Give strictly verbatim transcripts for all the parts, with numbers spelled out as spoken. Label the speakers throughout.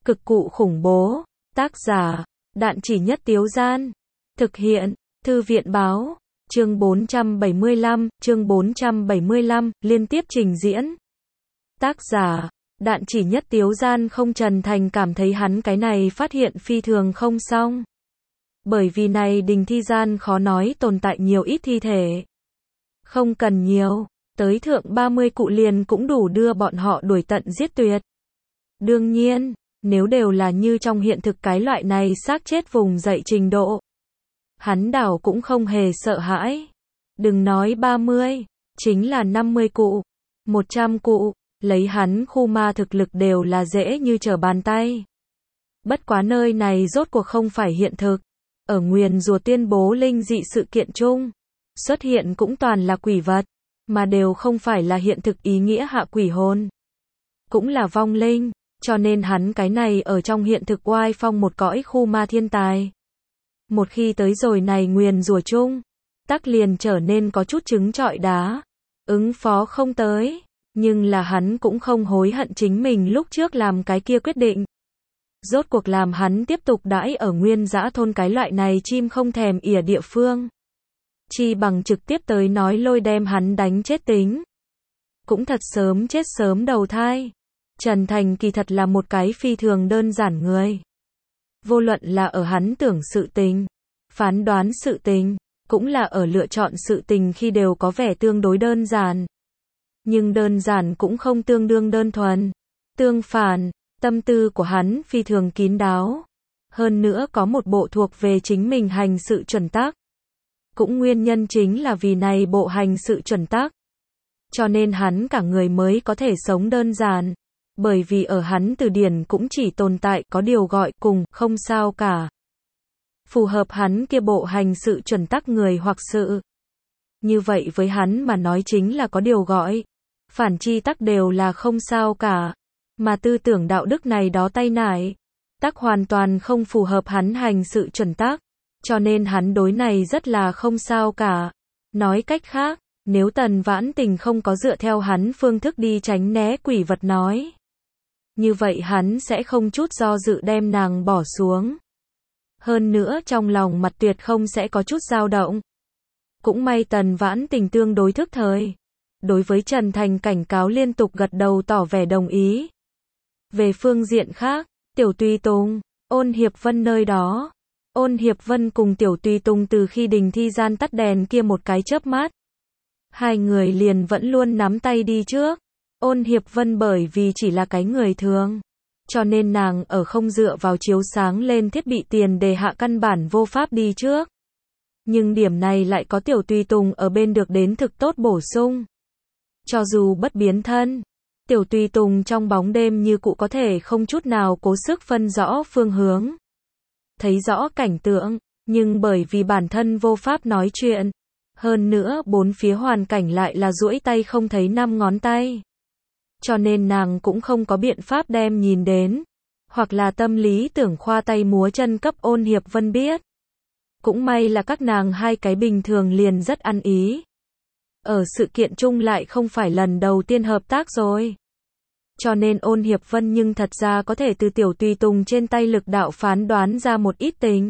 Speaker 1: Cực cụ khủng bố. Tác giả, Đạn Chỉ Nhất Tiếu Gian. Thực hiện, Thư viện báo. Chương bốn trăm bảy mươi lăm, chương bốn trăm bảy mươi lăm, liên tiếp trình diễn. Tác giả, Đạn Chỉ Nhất Tiếu Gian. Không, Trần Thành cảm thấy hắn cái này phát hiện phi thường không xong. Bởi vì này đình thi gian khó nói tồn tại nhiều ít thi thể. Không cần nhiều, tới thượng ba mươi cụ liền cũng đủ đưa bọn họ đuổi tận giết tuyệt. Đương nhiên, nếu đều là như trong hiện thực cái loại này xác chết vùng dậy trình độ, hắn đảo cũng không hề sợ hãi. Đừng nói ba mươi, chính là năm mươi cụ, một trăm cụ, lấy hắn khu ma thực lực đều là dễ như trở bàn tay. Bất quá nơi này rốt cuộc không phải hiện thực. Ở nguyền rùa tuyên bố linh dị sự kiện chung, xuất hiện cũng toàn là quỷ vật, mà đều không phải là hiện thực ý nghĩa hạ quỷ hồn, cũng là vong linh, cho nên hắn cái này ở trong hiện thực oai phong một cõi khu ma thiên tài. Một khi tới rồi này nguyền rùa chung, tắc liền trở nên có chút trứng trọi đá, ứng phó không tới, nhưng là hắn cũng không hối hận chính mình lúc trước làm cái kia quyết định. Rốt cuộc làm hắn tiếp tục đãi ở nguyên dã thôn cái loại này chim không thèm ỉa địa phương. Chi bằng trực tiếp tới nói lôi đem hắn đánh chết tính. Cũng thật sớm chết sớm đầu thai. Trần Thành kỳ thật là một cái phi thường đơn giản người. Vô luận là ở hắn tưởng sự tình, phán đoán sự tình, cũng là ở lựa chọn sự tình khi đều có vẻ tương đối đơn giản. Nhưng đơn giản cũng không tương đương đơn thuần. Tương phản, tâm tư của hắn phi thường kín đáo. Hơn nữa có một bộ thuộc về chính mình hành sự chuẩn tắc. Cũng nguyên nhân chính là vì này bộ hành sự chuẩn tắc, cho nên hắn cả người mới có thể sống đơn giản. Bởi vì ở hắn từ điển cũng chỉ tồn tại có điều gọi cùng, không sao cả. Phù hợp hắn kia bộ hành sự chuẩn tắc người hoặc sự. Như vậy với hắn mà nói chính là có điều gọi. Phản chi tắc đều là không sao cả. Mà tư tưởng đạo đức này đó tay nải, tắc hoàn toàn không phù hợp hắn hành sự chuẩn tắc. Cho nên hắn đối này rất là không sao cả. Nói cách khác, nếu Tần Vãn Tình không có dựa theo hắn phương thức đi tránh né quỷ vật nói, như vậy hắn sẽ không chút do dự đem nàng bỏ xuống. Hơn nữa trong lòng mặt tuyệt không sẽ có chút dao động. Cũng may Tần Vãn Tình tương đối thức thời. Đối với Trần Thành cảnh cáo liên tục gật đầu tỏ vẻ đồng ý. Về phương diện khác, Tiểu Tùy Tùng, Ôn Hiệp Vân nơi đó. Ôn Hiệp Vân cùng Tiểu Tùy Tùng từ khi đình thi gian tắt đèn kia một cái chớp mắt, hai người liền vẫn luôn nắm tay đi trước. Ôn Hiệp Vân bởi vì chỉ là cái người thường, cho nên nàng ở không dựa vào chiếu sáng lên thiết bị tiền đề hạ căn bản vô pháp đi trước. Nhưng điểm này lại có Tiểu Tùy Tùng ở bên được đến thực tốt bổ sung. Cho dù bất biến thân, Tiểu Tùy Tùng trong bóng đêm như cụ có thể không chút nào cố sức phân rõ phương hướng, thấy rõ cảnh tượng, nhưng bởi vì bản thân vô pháp nói chuyện, hơn nữa bốn phía hoàn cảnh lại là duỗi tay không thấy năm ngón tay, cho nên nàng cũng không có biện pháp đem nhìn đến, hoặc là tâm lý tưởng khoa tay múa chân cấp Ôn Hiệp Vân biết. Cũng may là các nàng hai cái bình thường liền rất ăn ý. Ở sự kiện chung lại không phải lần đầu tiên hợp tác rồi. Cho nên Ôn Hiệp Vân nhưng thật ra có thể từ Tiểu Tùy Tùng trên tay lực đạo phán đoán ra một ít tình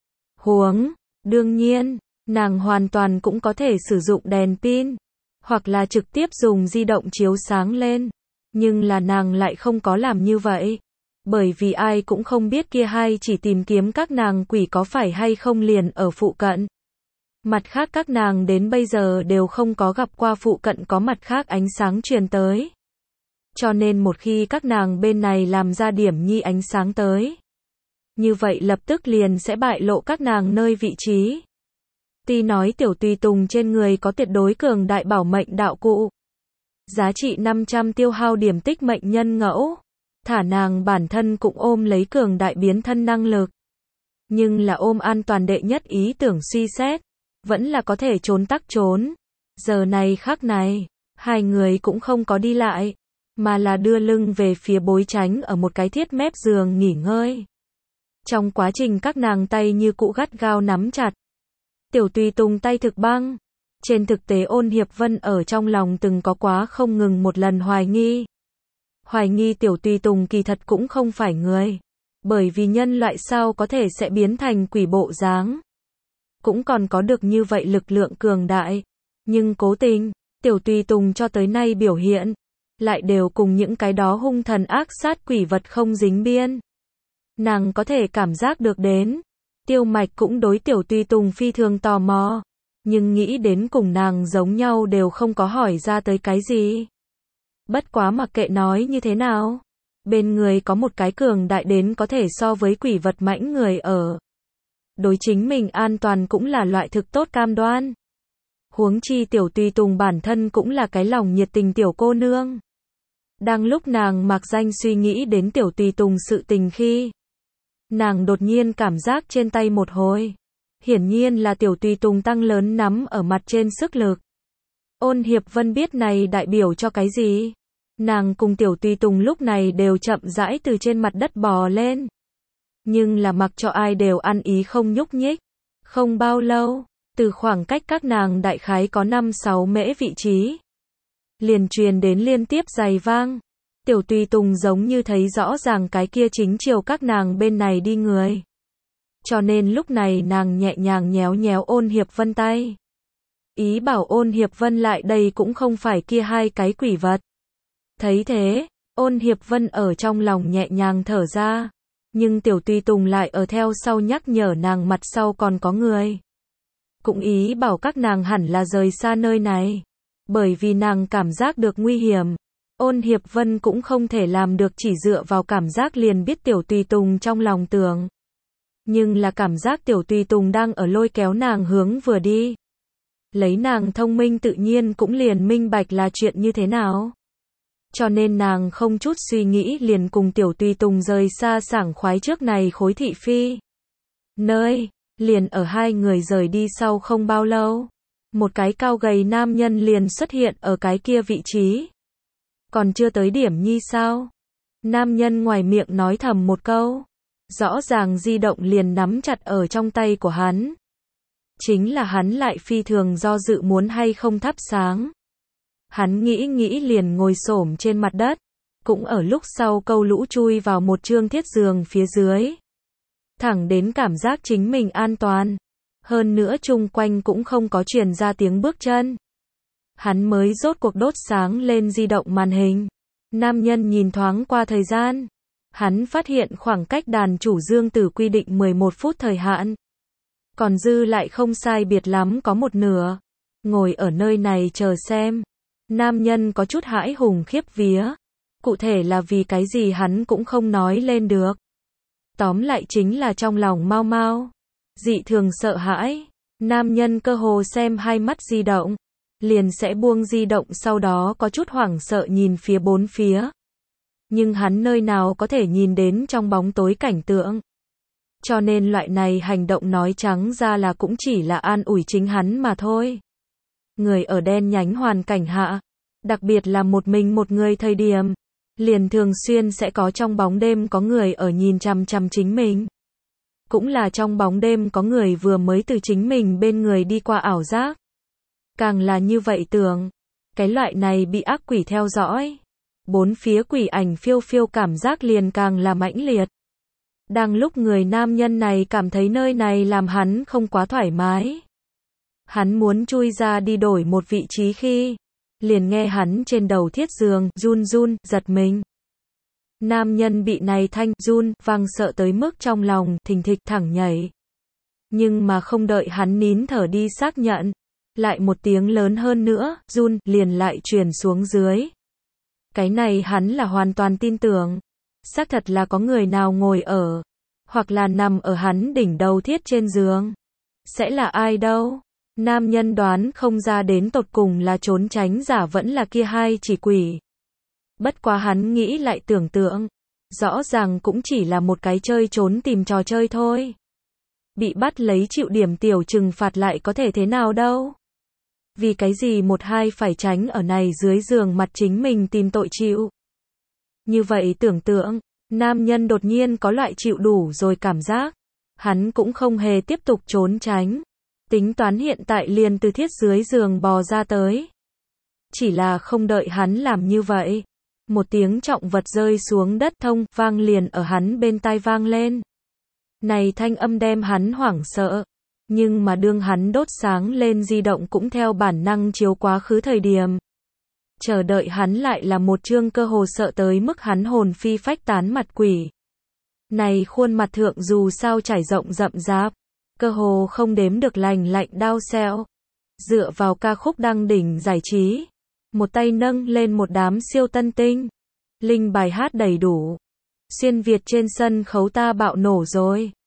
Speaker 1: huống. Đương nhiên, nàng hoàn toàn cũng có thể sử dụng đèn pin, hoặc là trực tiếp dùng di động chiếu sáng lên. Nhưng là nàng lại không có làm như vậy. Bởi vì ai cũng không biết kia hai chỉ tìm kiếm các nàng quỷ có phải hay không liền ở phụ cận. Mặt khác các nàng đến bây giờ đều không có gặp qua phụ cận có mặt khác ánh sáng truyền tới. Cho nên một khi các nàng bên này làm ra điểm nhi ánh sáng tới, như vậy lập tức liền sẽ bại lộ các nàng nơi vị trí. Tuy nói Tiểu Tùy Tùng trên người có tuyệt đối cường đại bảo mệnh đạo cụ, giá trị năm trăm tiêu hao điểm tích mệnh nhân ngẫu, thả nàng bản thân cũng ôm lấy cường đại biến thân năng lực. Nhưng là ôm an toàn đệ nhất ý tưởng suy xét, vẫn là có thể trốn tắc trốn. Giờ này khắc này, hai người cũng không có đi lại, mà là đưa lưng về phía bối tránh ở một cái thiết mép giường nghỉ ngơi. Trong quá trình các nàng tay như cũ gắt gao nắm chặt. Tiểu Tùy Tùng tay thực băng. Trên thực tế Ôn Hiệp Vân ở trong lòng từng có quá không ngừng một lần hoài nghi. hoài nghi Tiểu Tùy Tùng kỳ thật cũng không phải người. Bởi vì nhân loại sao có thể sẽ biến thành quỷ bộ dáng. Cũng còn có được như vậy lực lượng cường đại. Nhưng cố tình, Tiểu Tùy Tùng cho tới nay biểu hiện, lại đều cùng những cái đó hung thần ác sát quỷ vật không dính biên. Nàng có thể cảm giác được đến. Tiêu Mạch cũng đối Tiểu Tùy Tùng phi thường tò mò. Nhưng nghĩ đến cùng nàng giống nhau đều không có hỏi ra tới cái gì. Bất quá mặc kệ nói như thế nào. Bên người có một cái cường đại đến có thể so với quỷ vật mãnh người ở. Đối chính mình an toàn cũng là loại thực tốt cam đoan. Huống chi Tiểu Tùy Tùng bản thân cũng là cái lòng nhiệt tình tiểu cô nương. Đang lúc nàng mặc danh suy nghĩ đến Tiểu Tùy Tùng sự tình khi, nàng đột nhiên cảm giác trên tay một hồi. Hiển nhiên là Tiểu Tùy Tùng tăng lớn nắm ở mặt trên sức lực. Ôn Hiệp Vân biết này đại biểu cho cái gì? Nàng cùng Tiểu Tùy Tùng lúc này đều chậm rãi từ trên mặt đất bò lên. Nhưng là mặc cho ai đều ăn ý không nhúc nhích. Không bao lâu, từ khoảng cách các nàng đại khái có năm sáu mễ vị trí, liền truyền đến liên tiếp giày vang. Tiểu Tùy Tùng giống như thấy rõ ràng cái kia chính chiều các nàng bên này đi người. Cho nên lúc này nàng nhẹ nhàng nhéo nhéo Ôn Hiệp Vân tay. Ý bảo Ôn Hiệp Vân lại đây cũng không phải kia hai cái quỷ vật. Thấy thế, Ôn Hiệp Vân ở trong lòng nhẹ nhàng thở ra. Nhưng Tiểu Tùy Tùng lại ở theo sau nhắc nhở nàng mặt sau còn có người. Cũng ý bảo các nàng hẳn là rời xa nơi này. Bởi vì nàng cảm giác được nguy hiểm. Ôn Hiệp Vân cũng không thể làm được chỉ dựa vào cảm giác liền biết Tiểu Tùy Tùng trong lòng tưởng. Nhưng là cảm giác Tiểu Tùy Tùng đang ở lôi kéo nàng hướng vừa đi. Lấy nàng thông minh tự nhiên cũng liền minh bạch là chuyện như thế nào. Cho nên nàng không chút suy nghĩ liền cùng Tiểu Tùy Tùng rời xa sảng khoái trước này khối thị phi. Nơi, liền ở hai người rời đi sau không bao lâu. Một cái cao gầy nam nhân liền xuất hiện ở cái kia vị trí. Còn chưa tới điểm nhi sao? Nam nhân ngoài miệng nói thầm một câu. Rõ ràng di động liền nắm chặt ở trong tay của hắn. Chính là hắn lại phi thường do dự muốn hay không thắp sáng. Hắn nghĩ nghĩ liền ngồi xổm trên mặt đất. Cũng ở lúc sau câu lũ chui vào một trương thiết giường phía dưới. Thẳng đến cảm giác chính mình an toàn. Hơn nữa chung quanh cũng không có truyền ra tiếng bước chân. Hắn mới rốt cuộc đốt sáng lên di động màn hình. Nam nhân nhìn thoáng qua thời gian. Hắn phát hiện khoảng cách đàn chủ dương tử quy định mười một phút thời hạn. Còn dư lại không sai biệt lắm có một nửa. Ngồi ở nơi này chờ xem. Nam nhân có chút hãi hùng khiếp vía. Cụ thể là vì cái gì hắn cũng không nói lên được. Tóm lại chính là trong lòng mau mau. Dị thường sợ hãi. Nam nhân cơ hồ xem hai mắt di động. Liền sẽ buông di động sau đó có chút hoảng sợ nhìn phía bốn phía. Nhưng hắn nơi nào có thể nhìn đến trong bóng tối cảnh tượng. Cho nên loại này hành động nói trắng ra là cũng chỉ là an ủi chính hắn mà thôi. Người ở đen nhánh hoàn cảnh hạ, đặc biệt là một mình một người thời điểm, liền thường xuyên sẽ có trong bóng đêm có người ở nhìn chằm chằm chính mình. Cũng là trong bóng đêm có người vừa mới từ chính mình bên người đi qua ảo giác. Càng là như vậy tưởng, cái loại này bị ác quỷ theo dõi. Bốn phía quỷ ảnh phiêu phiêu cảm giác liền càng là mãnh liệt. Đang lúc người nam nhân này cảm thấy nơi này làm hắn không quá thoải mái. Hắn muốn chui ra đi đổi một vị trí khi, liền nghe hắn trên đầu thiết giường, run run, giật mình. Nam nhân bị này thanh, run, vang sợ tới mức trong lòng, thình thịch thẳng nhảy. Nhưng mà không đợi hắn nín thở đi xác nhận. Lại một tiếng lớn hơn nữa, run, liền lại truyền xuống dưới. Cái này hắn là hoàn toàn tin tưởng. Xác thật là có người nào ngồi ở, hoặc là nằm ở hắn đỉnh đầu thiết trên giường. Sẽ là ai đâu? Nam nhân đoán không ra đến tột cùng là trốn tránh giả vẫn là kia hai chỉ quỷ. Bất quá hắn nghĩ lại tưởng tượng. Rõ ràng cũng chỉ là một cái chơi trốn tìm trò chơi thôi. Bị bắt lấy chịu điểm tiểu trừng phạt lại có thể thế nào đâu? Vì cái gì một hai phải tránh ở này dưới giường mặt chính mình tìm tội chịu. Như vậy tưởng tượng, nam nhân đột nhiên có loại chịu đủ rồi cảm giác. Hắn cũng không hề tiếp tục trốn tránh. Tính toán hiện tại liền từ thiết dưới giường bò ra tới. Chỉ là không đợi hắn làm như vậy. một tiếng trọng vật rơi xuống đất thông, vang liền ở hắn bên tai vang lên. Này thanh âm đem hắn hoảng sợ. Nhưng mà đương hắn đốt sáng lên di động cũng theo bản năng chiếu quá khứ thời điểm. Chờ đợi hắn lại là một chương cơ hồ sợ tới mức hắn hồn phi phách tán mặt quỷ. Này khuôn mặt thượng dù sao trải rộng rậm rạp, cơ hồ không đếm được lành lạnh đao xẹo. Dựa vào ca khúc đăng đỉnh giải trí, một tay nâng lên một đám siêu tân tinh. Linh bài hát đầy đủ. Xuyên Việt trên sân khấu ta bạo nổ rồi.